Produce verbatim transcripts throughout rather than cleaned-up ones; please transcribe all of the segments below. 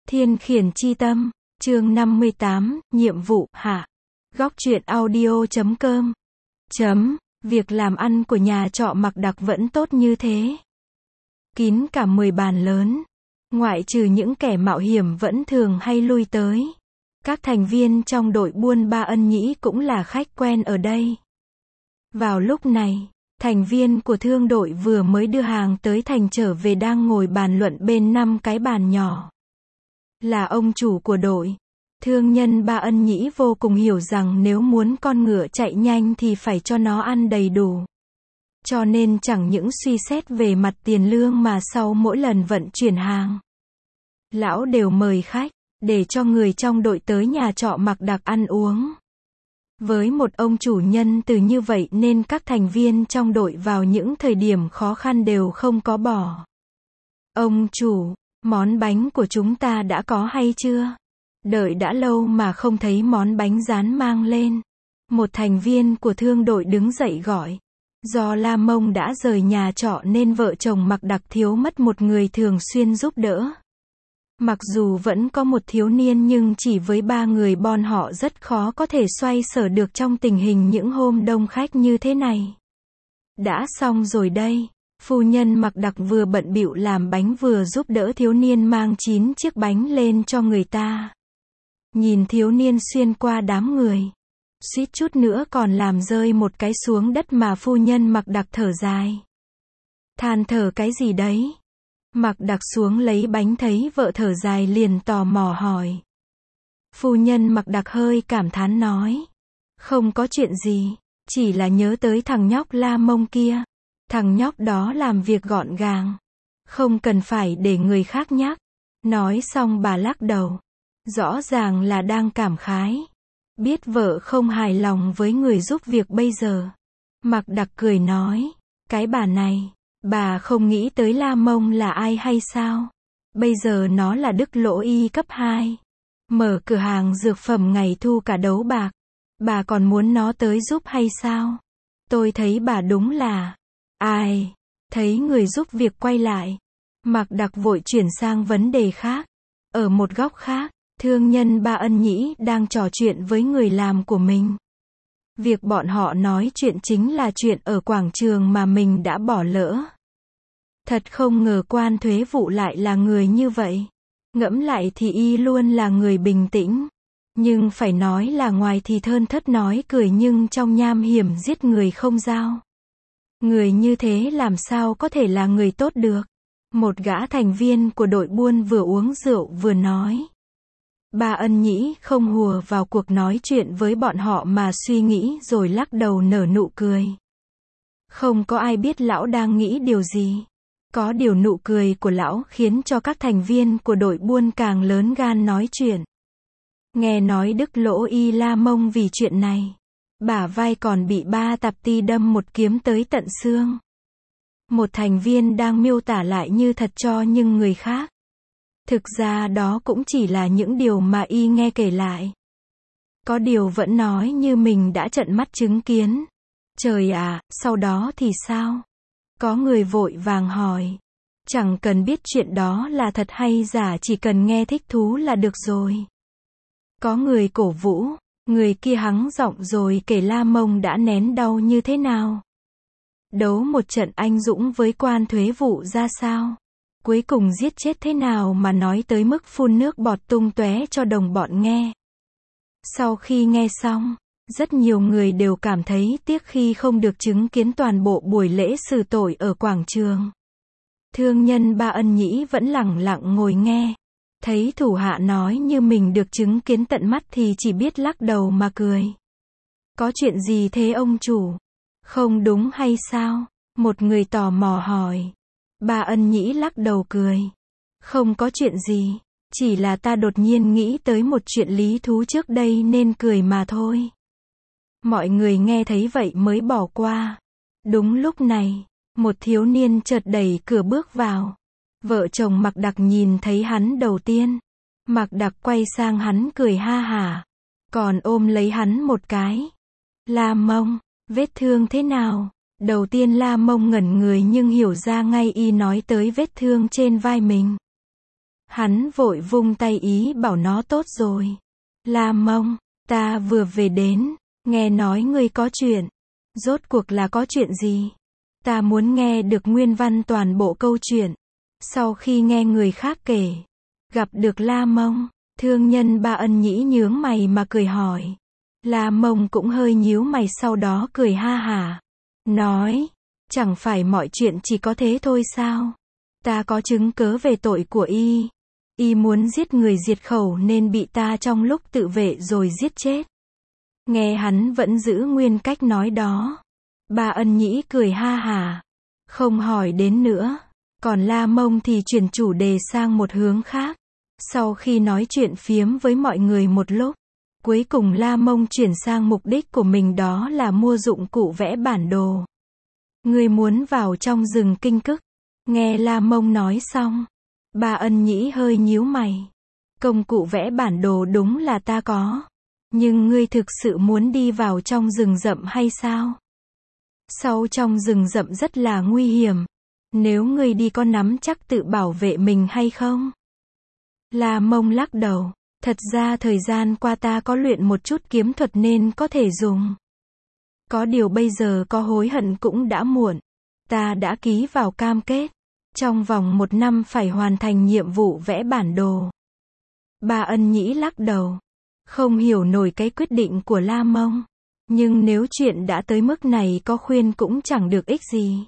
Thiên khiển chi tâm, chương năm mươi tám, nhiệm vụ, hạ. Góc truyện audio chấm com. Chấm, việc làm ăn của nhà trọ Mạc Đặc vẫn tốt như thế. Kín cả mười bàn lớn. Ngoại trừ những kẻ mạo hiểm vẫn thường hay lui tới. Các thành viên trong đội buôn Ba Ân Nhĩ cũng là khách quen ở đây. Vào lúc này, thành viên của thương đội vừa mới đưa hàng tới thành trở về đang ngồi bàn luận bên năm cái bàn nhỏ. Là ông chủ của đội. Thương nhân Ba Ân Nhĩ vô cùng hiểu rằng nếu muốn con ngựa chạy nhanh thì phải cho nó ăn đầy đủ. Cho nên chẳng những suy xét về mặt tiền lương mà sau mỗi lần vận chuyển hàng, lão đều mời khách, để cho người trong đội tới nhà trọ Mạc Đặc ăn uống. Với một ông chủ nhân từ như vậy nên các thành viên trong đội vào những thời điểm khó khăn đều không có bỏ. Ông chủ, món bánh của chúng ta đã có hay chưa? Đợi đã lâu mà không thấy món bánh rán mang lên. Một thành viên của thương đội đứng dậy gọi. Do La Mông đã rời nhà trọ nên vợ chồng Mạc Đặc thiếu mất một người thường xuyên giúp đỡ. Mặc dù vẫn có một thiếu niên nhưng chỉ với ba người bọn họ rất khó có thể xoay sở được trong tình hình những hôm đông khách như thế này. Đã xong rồi đây. Phu nhân Mạc Đặc vừa bận bịu làm bánh vừa giúp đỡ thiếu niên mang chín chiếc bánh lên cho người ta. Nhìn thiếu niên xuyên qua đám người, suýt chút nữa còn làm rơi một cái xuống đất mà phu nhân Mạc Đặc thở dài. Than thở cái gì đấy? Mạc Đặc xuống lấy bánh thấy vợ thở dài liền tò mò hỏi. Phu nhân Mạc Đặc hơi cảm thán nói. Không có chuyện gì, chỉ là nhớ tới thằng nhóc La Mông kia. Thằng nhóc đó làm việc gọn gàng, không cần phải để người khác nhắc. Nói xong bà lắc đầu. Rõ ràng là đang cảm khái. Biết vợ không hài lòng với người giúp việc bây giờ. Mạc Đặc cười nói. Cái bà này, bà không nghĩ tới La Mông là ai hay sao? Bây giờ nó là Đức Lỗ Y cấp hai. Mở cửa hàng dược phẩm ngày thu cả đấu bạc. Bà còn muốn nó tới giúp hay sao? Tôi thấy bà đúng là... Ai? Thấy người giúp việc quay lại. Mạc Đặc vội chuyển sang vấn đề khác. Ở một góc khác, thương nhân Ba Ân Nhĩ đang trò chuyện với người làm của mình. Việc bọn họ nói chuyện chính là chuyện ở quảng trường mà mình đã bỏ lỡ. Thật không ngờ quan thuế vụ lại là người như vậy. Ngẫm lại thì y luôn là người bình tĩnh. Nhưng phải nói là ngoài thì thơn thớt nói cười nhưng trong nham hiểm giết người không dao. Người như thế làm sao có thể là người tốt được? Một gã thành viên của đội buôn vừa uống rượu vừa nói. Ba Ân Nhĩ không hùa vào cuộc nói chuyện với bọn họ mà suy nghĩ rồi lắc đầu nở nụ cười. Không có ai biết lão đang nghĩ điều gì. Có điều nụ cười của lão khiến cho các thành viên của đội buôn càng lớn gan nói chuyện. Nghe nói Đức Lỗ Y La Mông vì chuyện này, bả vai còn bị ba tạp ti đâm một kiếm tới tận xương. Một thành viên đang miêu tả lại như thật cho nhưng người khác. Thực ra đó cũng chỉ là những điều mà y nghe kể lại. Có điều vẫn nói như mình đã tận mắt chứng kiến. Trời ạ, sau đó thì sao? Có người vội vàng hỏi. Chẳng cần biết chuyện đó là thật hay giả, chỉ cần nghe thích thú là được rồi. Có người cổ vũ, người kia hắng giọng rồi kể La Mông đã nén đau như thế nào. Đấu một trận anh dũng với quan thuế vụ ra sao. Cuối cùng giết chết thế nào mà nói tới mức phun nước bọt tung tóe cho đồng bọn nghe. Sau khi nghe xong, rất nhiều người đều cảm thấy tiếc khi không được chứng kiến toàn bộ buổi lễ xử tội ở quảng trường. Thương nhân Ba Ân Nhĩ vẫn lẳng lặng ngồi nghe. Thấy thủ hạ nói như mình được chứng kiến tận mắt thì chỉ biết lắc đầu mà cười. Có chuyện gì thế ông chủ? Không đúng hay sao? Một người tò mò hỏi. Ba Ân Nhĩ lắc đầu cười. Không có chuyện gì, chỉ là ta đột nhiên nghĩ tới một chuyện lý thú trước đây nên cười mà thôi. Mọi người nghe thấy vậy mới bỏ qua. Đúng lúc này, một thiếu niên chợt đẩy cửa bước vào. Vợ chồng Mạc Đặc nhìn thấy hắn đầu tiên. Mạc Đặc quay sang hắn cười ha hả. Còn ôm lấy hắn một cái. La Mông, vết thương thế nào? Đầu tiên La Mông ngẩn người nhưng hiểu ra ngay y nói tới vết thương trên vai mình. Hắn vội vung tay ý bảo nó tốt rồi. La Mông, ta vừa về đến, nghe nói ngươi có chuyện. Rốt cuộc là có chuyện gì? Ta muốn nghe được nguyên văn toàn bộ câu chuyện. Sau khi nghe người khác kể, gặp được La Mông, thương nhân Ba Ân Nhĩ nhướng mày mà cười hỏi. La Mông cũng hơi nhíu mày sau đó cười ha hả. Nói, chẳng phải mọi chuyện chỉ có thế thôi sao? Ta có chứng cớ về tội của y. Y muốn giết người diệt khẩu nên bị ta trong lúc tự vệ rồi giết chết. Nghe hắn vẫn giữ nguyên cách nói đó. Ba Ân Nhĩ cười ha hả, không hỏi đến nữa. Còn La Mông thì chuyển chủ đề sang một hướng khác. Sau khi nói chuyện phiếm với mọi người một lúc, cuối cùng La Mông chuyển sang mục đích của mình, đó là mua dụng cụ vẽ bản đồ. Ngươi muốn vào trong rừng Kinh Cức. Nghe La Mông nói xong, Ba Ân Nhĩ hơi nhíu mày. Công cụ vẽ bản đồ đúng là ta có. Nhưng ngươi thực sự muốn đi vào trong rừng rậm hay sao? Sau trong rừng rậm rất là nguy hiểm. Nếu ngươi đi có nắm chắc tự bảo vệ mình hay không? La Mông lắc đầu. Thật ra thời gian qua ta có luyện một chút kiếm thuật nên có thể dùng. Có điều bây giờ có hối hận cũng đã muộn. Ta đã ký vào cam kết. Trong vòng một năm phải hoàn thành nhiệm vụ vẽ bản đồ. Ba Ân Nhĩ lắc đầu. Không hiểu nổi cái quyết định của La Mông. Nhưng nếu chuyện đã tới mức này có khuyên cũng chẳng được ích gì.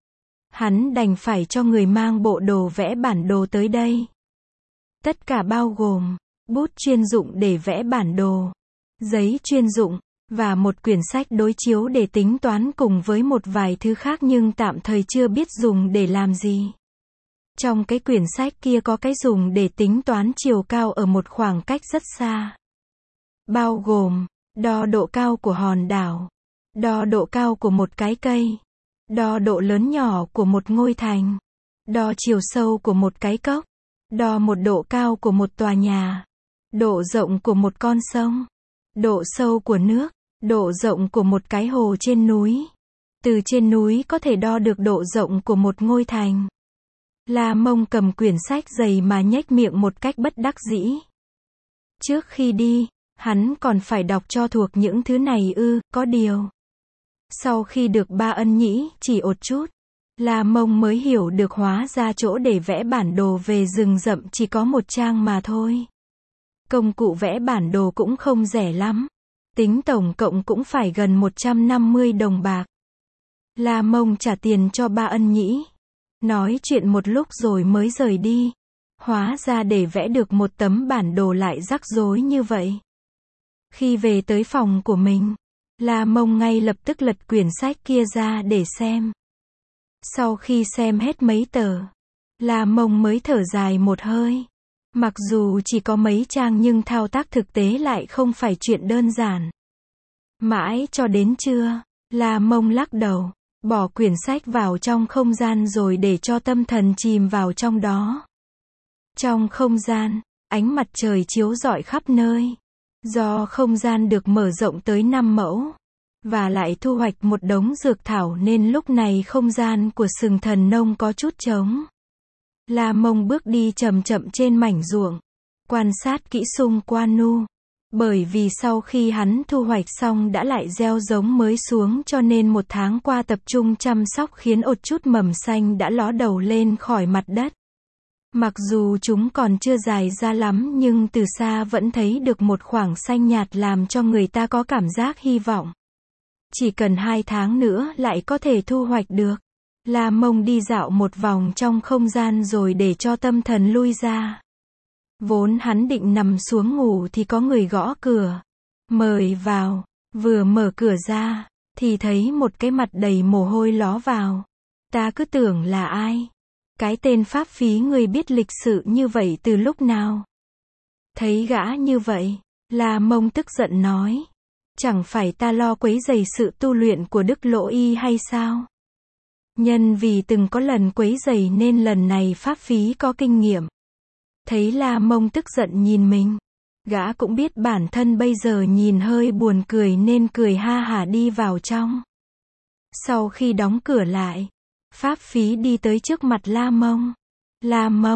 Hắn đành phải cho người mang bộ đồ vẽ bản đồ tới đây. Tất cả bao gồm bút chuyên dụng để vẽ bản đồ, giấy chuyên dụng, và một quyển sách đối chiếu để tính toán cùng với một vài thứ khác nhưng tạm thời chưa biết dùng để làm gì. Trong cái quyển sách kia có cái dùng để tính toán chiều cao ở một khoảng cách rất xa. Bao gồm đo độ cao của hòn đảo, đo độ cao của một cái cây, đo độ lớn nhỏ của một ngôi thành, đo chiều sâu của một cái cốc, đo một độ cao của một tòa nhà, độ rộng của một con sông, độ sâu của nước, độ rộng của một cái hồ trên núi. Từ trên núi có thể đo được độ rộng của một ngôi thành. La Mông cầm quyển sách dày mà nhếch miệng một cách bất đắc dĩ. Trước khi đi, hắn còn phải đọc cho thuộc những thứ này ư, có điều. Sau khi được Ba Ân Nhĩ chỉ ột chút, La Mông mới hiểu được hóa ra chỗ để vẽ bản đồ về rừng rậm chỉ có một trang mà thôi. Công cụ vẽ bản đồ cũng không rẻ lắm. Tính tổng cộng cũng phải gần một trăm năm mươi đồng bạc. La Mông trả tiền cho Ba Ân Nhĩ. Nói chuyện một lúc rồi mới rời đi. Hóa ra để vẽ được một tấm bản đồ lại rắc rối như vậy. Khi về tới phòng của mình, La Mông ngay lập tức lật quyển sách kia ra để xem. Sau khi xem hết mấy tờ, La Mông mới thở dài một hơi. Mặc dù chỉ có mấy trang nhưng thao tác thực tế lại không phải chuyện đơn giản. Mãi cho đến trưa, La Mông lắc đầu, bỏ quyển sách vào trong không gian rồi để cho tâm thần chìm vào trong đó. Trong không gian, ánh mặt trời chiếu rọi khắp nơi. Do không gian được mở rộng tới năm mẫu, và lại thu hoạch một đống dược thảo nên lúc này không gian của Sừng Thần Nông có chút trống. La Mông bước đi chậm chậm trên mảnh ruộng, quan sát kỹ xung quanh nu. Bởi vì sau khi hắn thu hoạch xong đã lại gieo giống mới xuống cho nên một tháng qua tập trung chăm sóc khiến ột chút mầm xanh đã ló đầu lên khỏi mặt đất. Mặc dù chúng còn chưa dài ra lắm nhưng từ xa vẫn thấy được một khoảng xanh nhạt làm cho người ta có cảm giác hy vọng. Chỉ cần hai tháng nữa lại có thể thu hoạch được. La Mông đi dạo một vòng trong không gian rồi để cho tâm thần lui ra. Vốn hắn định nằm xuống ngủ thì có người gõ cửa. Mời vào. Vừa mở cửa ra, thì thấy một cái mặt đầy mồ hôi ló vào. Ta cứ tưởng là ai? Cái tên pháp phí người biết lịch sự như vậy từ lúc nào? Thấy gã như vậy, La Mông tức giận nói. Chẳng phải ta lo quấy rầy sự tu luyện của Đức Lỗ Y hay sao? Nhân vì từng có lần quấy rầy nên lần này pháp phí có kinh nghiệm. Thấy La Mông tức giận nhìn mình, gã cũng biết bản thân bây giờ nhìn hơi buồn cười nên cười ha hả đi vào trong. Sau khi đóng cửa lại, pháp phí đi tới trước mặt La Mông. La Mông,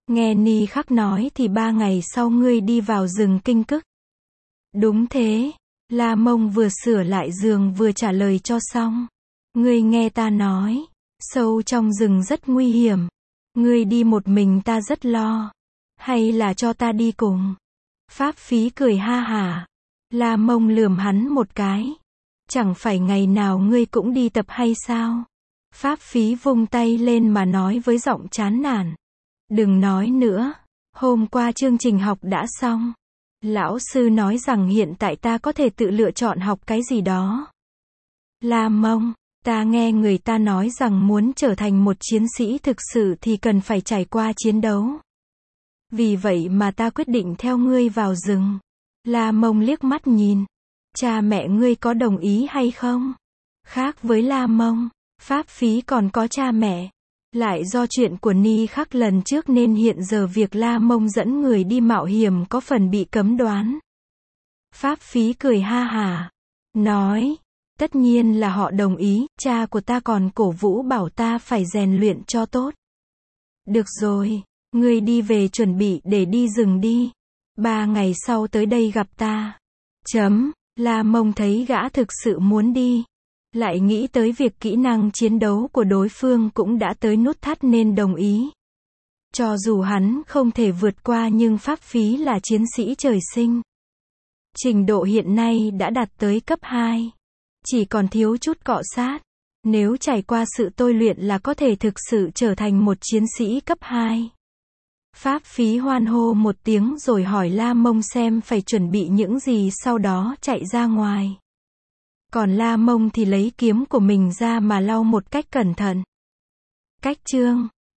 Nghe Ni Khắc nói thì ba ngày sau ngươi đi vào rừng Kinh Cức. Đúng thế, La Mông vừa sửa lại giường vừa trả lời cho xong. Ngươi nghe ta nói, sâu trong rừng rất nguy hiểm. Ngươi đi một mình ta rất lo. Hay là cho ta đi cùng? Pháp Phí cười ha hả. La Mông lườm hắn một cái. Chẳng phải ngày nào ngươi cũng đi tập hay sao? Pháp Phí vung tay lên mà nói với giọng chán nản. Đừng nói nữa. Hôm qua chương trình học đã xong. Lão sư nói rằng hiện tại ta có thể tự lựa chọn học cái gì đó. La Mông, ta nghe người ta nói rằng muốn trở thành một chiến sĩ thực sự thì cần phải trải qua chiến đấu. Vì vậy mà ta quyết định theo ngươi vào rừng. La Mông liếc mắt nhìn. Cha mẹ ngươi có đồng ý hay không? Khác với La Mông, Pháp Phí còn có cha mẹ. Lại do chuyện của Ni Khắc lần trước nên hiện giờ việc La Mông dẫn người đi mạo hiểm có phần bị cấm đoán. Pháp Phí cười ha hả. Nói, tất nhiên là họ đồng ý, cha của ta còn cổ vũ bảo ta phải rèn luyện cho tốt. Được rồi, ngươi đi về chuẩn bị để đi rừng đi. Ba ngày sau tới đây gặp ta. Chấm, La Mông thấy gã thực sự muốn đi. Lại nghĩ tới việc kỹ năng chiến đấu của đối phương cũng đã tới nút thắt nên đồng ý. Cho dù hắn không thể vượt qua nhưng Pháp Phí là chiến sĩ trời sinh. Trình độ hiện nay đã đạt tới cấp hai. Chỉ còn thiếu chút cọ sát. Nếu trải qua sự tôi luyện là có thể thực sự trở thành một chiến sĩ cấp hai. Pháp Phí hoan hô một tiếng rồi hỏi La Mông xem phải chuẩn bị những gì sau đó chạy ra ngoài. Còn La Mông thì lấy kiếm của mình ra mà lau một cách cẩn thận. Cách chương